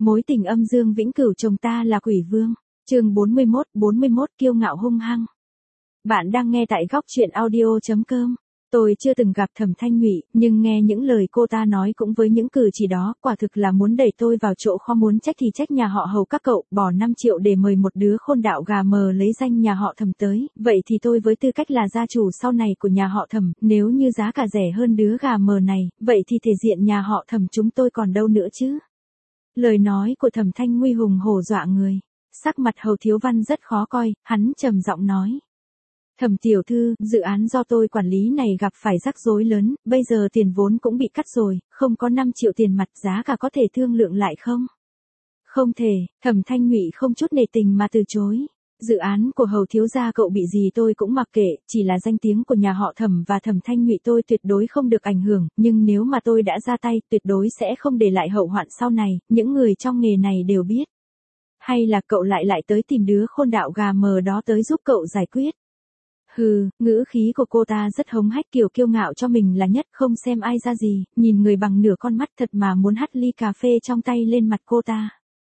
Mối tình âm dương vĩnh cửu chồng ta là quỷ vương. Chương 41 kiêu ngạo hung hăng. Bạn đang nghe tại góc truyện audio.com. Tôi chưa từng gặp Thẩm Thanh Nhụy, nhưng nghe những lời cô ta nói cũng với những cử chỉ đó, quả thực là muốn đẩy tôi vào chỗ khó, muốn trách thì trách nhà họ Hầu các cậu, bỏ 5 triệu để mời một đứa khôn đạo gà mờ lấy danh nhà họ Thẩm tới, vậy thì tôi với tư cách là gia chủ sau này của nhà họ Thẩm, nếu như giá cả rẻ hơn đứa gà mờ này, vậy thì thể diện nhà họ Thẩm chúng tôi còn đâu nữa chứ. Lời nói của Thẩm Thanh Nguy hùng hổ dọa người. Sắc mặt Hầu Thiếu Văn rất khó coi, hắn trầm giọng nói. Thẩm tiểu thư, dự án do tôi quản lý này gặp phải rắc rối lớn, bây giờ tiền vốn cũng bị cắt rồi, không có 5 triệu tiền mặt, giá cả có thể thương lượng lại không? Không thể, Thẩm Thanh Nhụy không chút nể tình mà từ chối. Dự án của Hầu thiếu gia cậu bị gì tôi cũng mặc kệ, chỉ là danh tiếng của nhà họ Thẩm và Thẩm Thanh Nhụy tôi tuyệt đối không được ảnh hưởng, nhưng nếu mà tôi đã ra tay, tuyệt đối sẽ không để lại hậu hoạn sau này, những người trong nghề này đều biết. Hay là cậu lại tới tìm đứa khôn đạo gà mờ đó tới giúp cậu giải quyết? Hừ, ngữ khí của cô ta rất hống hách, kiểu kiêu ngạo cho mình là nhất, không xem ai ra gì, nhìn người bằng nửa con mắt, thật mà muốn hắt ly cà phê trong tay lên mặt cô ta.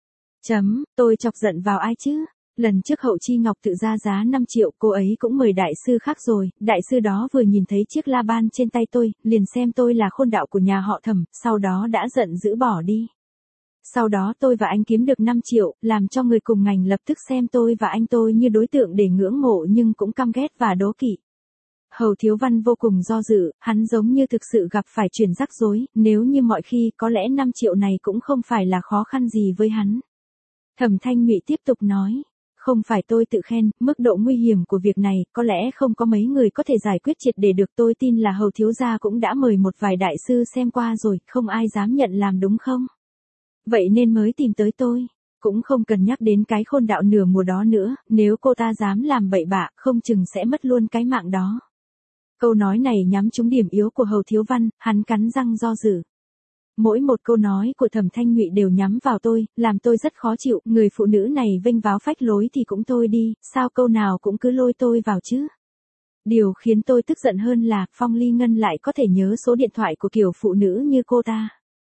Tôi chọc giận vào ai chứ? Lần trước Hậu Chi Ngọc tự ra giá 5 triệu, cô ấy cũng mời đại sư khác rồi, đại sư đó vừa nhìn thấy chiếc la ban trên tay tôi, liền xem tôi là khôn đạo của nhà họ Thẩm, sau đó đã giận dữ bỏ đi. Sau đó tôi và anh kiếm được 5 triệu, làm cho người cùng ngành lập tức xem tôi và anh tôi như đối tượng để ngưỡng mộ nhưng cũng căm ghét và đố kỵ. Hầu Thiếu Văn vô cùng do dự, hắn giống như thực sự gặp phải chuyện rắc rối, nếu như mọi khi có lẽ 5 triệu này cũng không phải là khó khăn gì với hắn. Thẩm Thanh Nhụy tiếp tục nói. Không phải tôi tự khen, mức độ nguy hiểm của việc này, có lẽ không có mấy người có thể giải quyết triệt để được, tôi tin là Hầu thiếu gia cũng đã mời một vài đại sư xem qua rồi, không ai dám nhận làm đúng không? Vậy nên mới tìm tới tôi, cũng không cần nhắc đến cái khôn đạo nửa mùa đó nữa, nếu cô ta dám làm bậy bạ, không chừng sẽ mất luôn cái mạng đó. Câu nói này nhắm trúng điểm yếu của Hầu Thiếu Văn, hắn cắn răng do dự. Mỗi một câu nói của Thẩm Thanh Nhụy đều nhắm vào tôi, làm tôi rất khó chịu, người phụ nữ này vênh váo phách lối thì cũng thôi đi, sao câu nào cũng cứ lôi tôi vào chứ. Điều khiến tôi tức giận hơn là, Phong Ly Ngân lại có thể nhớ số điện thoại của kiểu phụ nữ như cô ta.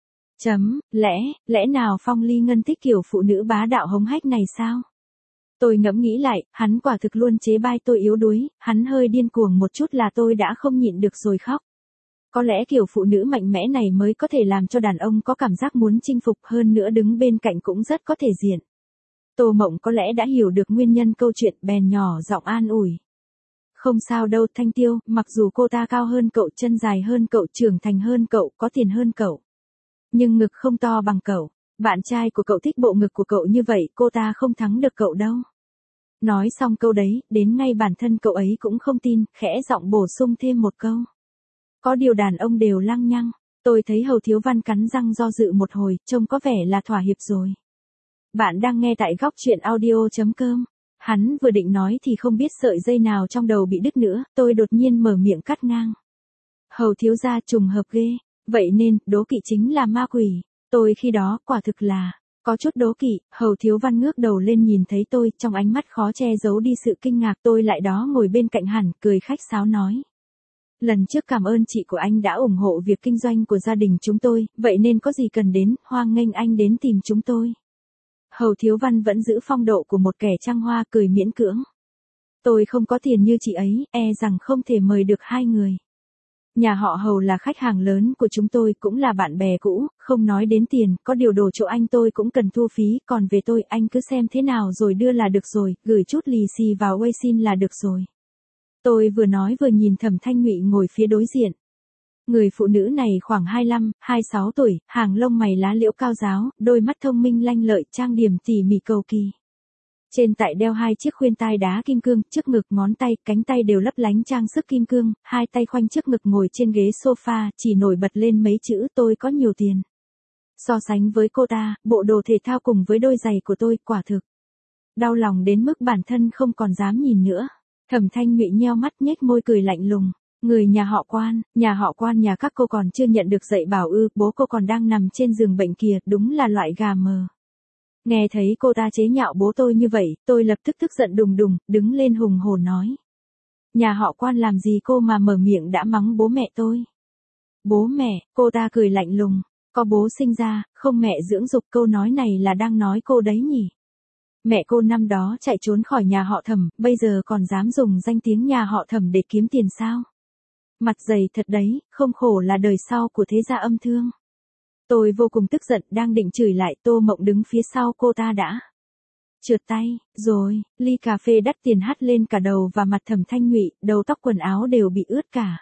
Lẽ nào Phong Ly Ngân thích kiểu phụ nữ bá đạo hống hách này sao? Tôi ngẫm nghĩ lại, hắn quả thực luôn chế bai tôi yếu đuối, hắn hơi điên cuồng một chút là tôi đã không nhịn được rồi khóc. Có lẽ kiểu phụ nữ mạnh mẽ này mới có thể làm cho đàn ông có cảm giác muốn chinh phục, hơn nữa đứng bên cạnh cũng rất có thể diện. Tô Mộng có lẽ đã hiểu được nguyên nhân câu chuyện, bèn nhỏ giọng an ủi. Không sao đâu Thanh Tiêu, mặc dù cô ta cao hơn cậu, chân dài hơn cậu, trưởng thành hơn cậu, có tiền hơn cậu. Nhưng ngực không to bằng cậu, bạn trai của cậu thích bộ ngực của cậu như vậy, cô ta không thắng được cậu đâu. Nói xong câu đấy, đến ngay bản thân cậu ấy cũng không tin, khẽ giọng bổ sung thêm một câu. Có điều đàn ông đều lăng nhăng. Tôi thấy Hầu Thiếu Văn cắn răng do dự một hồi, trông có vẻ là thỏa hiệp rồi. Bạn đang nghe tại góc truyện audio.com. Hắn vừa định nói thì không biết sợi dây nào trong đầu bị đứt nữa, tôi đột nhiên mở miệng cắt ngang. Hầu thiếu gia, trùng hợp ghê, vậy nên, đố kỵ chính là ma quỷ. Tôi khi đó, quả thực là, có chút đố kỵ. Hầu Thiếu Văn ngước đầu lên nhìn thấy tôi, trong ánh mắt khó che giấu đi sự kinh ngạc, tôi lại đó ngồi bên cạnh hẳn, cười khách sáo nói. Lần trước cảm ơn chị của anh đã ủng hộ việc kinh doanh của gia đình chúng tôi, vậy nên có gì cần đến, hoan nghênh anh đến tìm chúng tôi. Hầu Thiếu Văn vẫn giữ phong độ của một kẻ trăng hoa, cười miễn cưỡng. Tôi không có tiền như chị ấy, rằng không thể mời được hai người. Nhà họ Hầu là khách hàng lớn của chúng tôi, cũng là bạn bè cũ, không nói đến tiền, có điều đồ chỗ anh tôi cũng cần thu phí, còn về tôi, anh cứ xem thế nào rồi đưa là được rồi, gửi chút lì xì vào Weixin là được rồi. Tôi vừa nói vừa nhìn Thẩm Thanh Nhụy ngồi phía đối diện. Người phụ nữ này khoảng 25, 26 tuổi, hàng lông mày lá liễu cao ráo, đôi mắt thông minh lanh lợi, trang điểm tỉ mỉ cầu kỳ. Trên tay đeo 2 chiếc khuyên tai đá kim cương, trước ngực, ngón tay, cánh tay đều lấp lánh trang sức kim cương, hai tay khoanh trước ngực ngồi trên ghế sofa, chỉ nổi bật lên mấy chữ tôi có nhiều tiền. So sánh với cô ta, bộ đồ thể thao cùng với đôi giày của tôi, quả thực đau lòng đến mức bản thân không còn dám nhìn nữa. Thẩm Thanh Nhụy nheo mắt nhếch môi cười lạnh lùng. Người nhà họ Quan nhà các cô còn chưa nhận được dạy bảo ư, bố cô còn đang nằm trên giường bệnh kìa, đúng là loại gà mờ. Nghe thấy cô ta chế nhạo bố tôi như vậy, tôi lập tức tức giận đùng đùng, đứng lên hùng hồn nói. Nhà họ Quan làm gì cô mà mở miệng đã mắng bố mẹ tôi. Bố mẹ, cô ta cười lạnh lùng. Có bố sinh ra, không mẹ dưỡng dục, câu nói này là đang nói cô đấy nhỉ? Mẹ cô năm đó chạy trốn khỏi nhà họ Thẩm, bây giờ còn dám dùng danh tiếng nhà họ Thẩm để kiếm tiền sao? Mặt dày thật đấy, không khổ là đời sau của thế gia âm thương. Tôi vô cùng tức giận, đang định chửi lại, Tô Mộng đứng phía sau cô ta đã trượt tay, rồi, ly cà phê đắt tiền hắt lên cả đầu và mặt Thẩm Thanh Nhụy, đầu tóc quần áo đều bị ướt cả.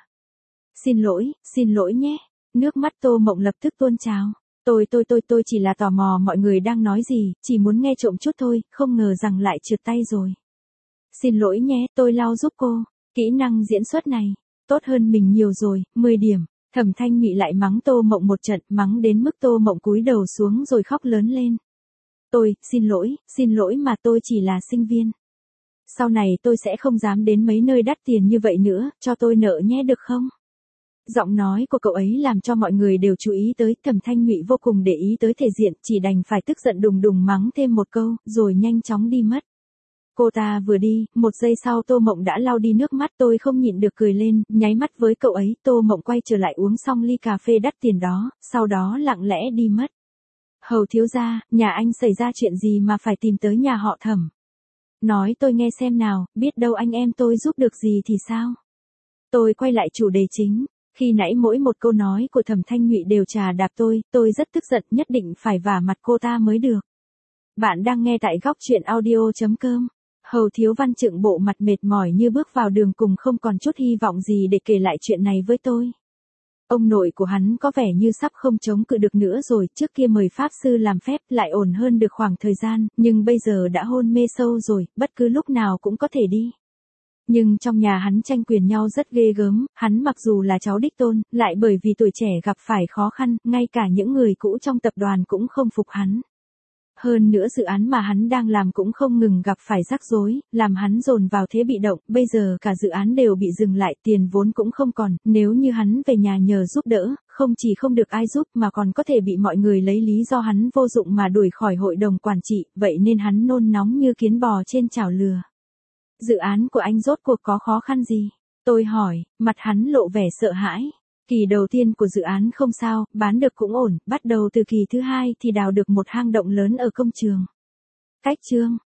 Xin lỗi nhé. Nước mắt Tô Mộng lập tức tuôn trào. Tôi chỉ là tò mò mọi người đang nói gì, chỉ muốn nghe trộm chút thôi, không ngờ rằng lại trượt tay rồi. Xin lỗi nhé, tôi lau giúp cô. Kỹ năng diễn xuất này, tốt hơn mình nhiều rồi, 10 điểm. Thẩm Thanh Nhụy lại mắng Tô Mộng một trận, mắng đến mức Tô Mộng cúi đầu xuống rồi khóc lớn lên. Xin lỗi mà tôi chỉ là sinh viên. Sau này tôi sẽ không dám đến mấy nơi đắt tiền như vậy nữa, cho tôi nợ nhé được không? Giọng nói của cậu ấy làm cho mọi người đều chú ý tới, Thẩm Thanh Nhụy vô cùng để ý tới thể diện, chỉ đành phải tức giận đùng đùng mắng thêm một câu, rồi nhanh chóng đi mất. Cô ta vừa đi, một giây sau Tô Mộng đã lau đi nước mắt, tôi không nhịn được cười lên, nháy mắt với cậu ấy, Tô Mộng quay trở lại uống xong ly cà phê đắt tiền đó, sau đó lặng lẽ đi mất. Hầu thiếu gia, nhà anh xảy ra chuyện gì mà phải tìm tới nhà họ Thẩm? Nói tôi nghe xem nào, biết đâu anh em tôi giúp được gì thì sao? Tôi quay lại chủ đề chính. Khi nãy mỗi một câu nói của Thẩm Thanh Nhụy đều trà đạp tôi rất tức giận, nhất định phải vả mặt cô ta mới được. Bạn đang nghe tại góc truyện audio.com. Hầu Thiếu Văn Trượng bộ mặt mệt mỏi như bước vào đường cùng, không còn chút hy vọng gì để kể lại chuyện này với tôi. Ông nội của hắn có vẻ như sắp không chống cự được nữa rồi, trước kia mời pháp sư làm phép lại ổn hơn được khoảng thời gian, nhưng bây giờ đã hôn mê sâu rồi, bất cứ lúc nào cũng có thể đi. Nhưng trong nhà hắn tranh quyền nhau rất ghê gớm, hắn mặc dù là cháu đích tôn, lại bởi vì tuổi trẻ gặp phải khó khăn, ngay cả những người cũ trong tập đoàn cũng không phục hắn. Hơn nữa dự án mà hắn đang làm cũng không ngừng gặp phải rắc rối, làm hắn dồn vào thế bị động, bây giờ cả dự án đều bị dừng lại, tiền vốn cũng không còn, nếu như hắn về nhà nhờ giúp đỡ, không chỉ không được ai giúp mà còn có thể bị mọi người lấy lý do hắn vô dụng mà đuổi khỏi hội đồng quản trị, vậy nên hắn nôn nóng như kiến bò trên chảo lừa. Dự án của anh rốt cuộc có khó khăn gì? Tôi hỏi, mặt hắn lộ vẻ sợ hãi. Kỳ đầu tiên của dự án không sao, bán được cũng ổn, bắt đầu từ kỳ thứ hai thì đào được một hang động lớn ở công trường. Cách chương,